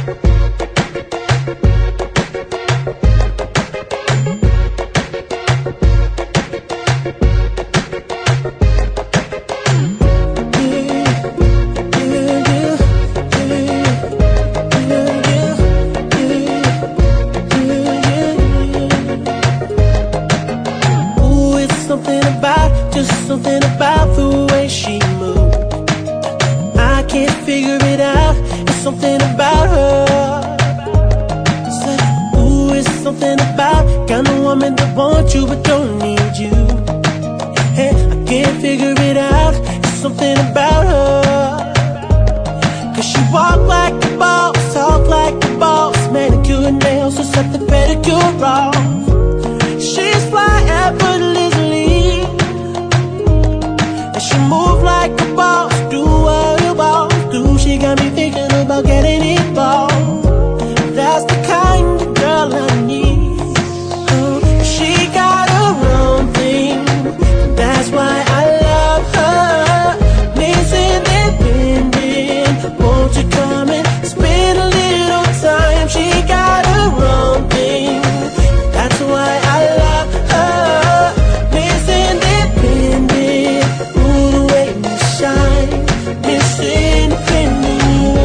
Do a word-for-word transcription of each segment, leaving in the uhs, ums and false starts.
Something about, just something about the way she moves. I can't figure it out, it's something about her. Say, ooh, it's something about kind of woman that wants you but don't need you. Hey, I can't figure it out, it's something about her. Cause she walk like a boss, talk like a boss, manicure and nails, so set the pedicure off. She's fly effortlessly, and she move like a boss, do what a boss do. She got me thinking about getting involved. That's the kind of girl I need. Oh, she got her own thing, that's why I love her. Miss Independent, won't you come and spend a little time? She got her own thing, that's why I love her. Miss Independent, ooh, the way you shine. Miss Independent,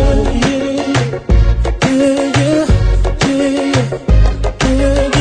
yeah, yeah, yeah, yeah,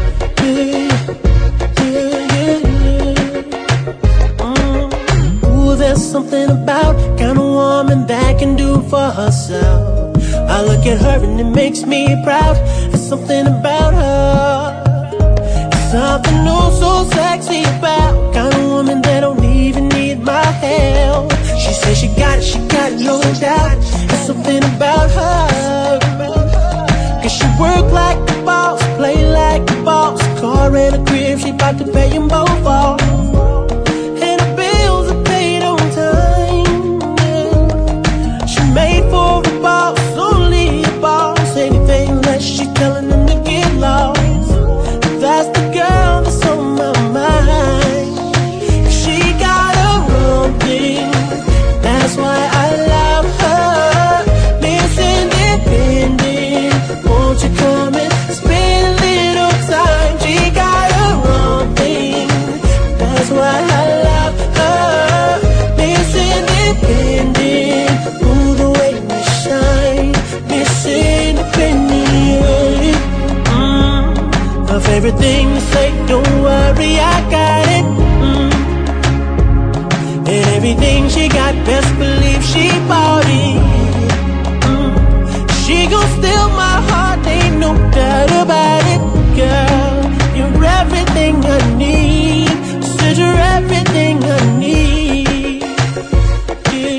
yeah, yeah, yeah. Mm. Ooh, there's something about kind of woman that can do for herself. I look at her and it makes me proud. There's something about her, something new, so sexy about kind of woman that don't even need my help. She says she got it, she got it, no doubt. There's something about her, cause she work like a boss, play like a boss. Car and a crib, she bout to pay them both off. And her bills are paid on time, yeah. She made for a boss, only a boss. Anything less, she telling them to get lost. That's the girl that's on my mind. She got her own thing, that's why I love her. Miss Independent, won't you come and spend a little time? She got her own thing, that's why I love her. Miss Independent, ooh, the way you shine. Miss Independent, mm. Of everything you say, don't worry, I got it. Mm. And everything she got, best believe she bought it. Mm. She gon' steal my heart, ain't no doubt about it. Girl, you're everything I need. Said you're everything I need. Yeah.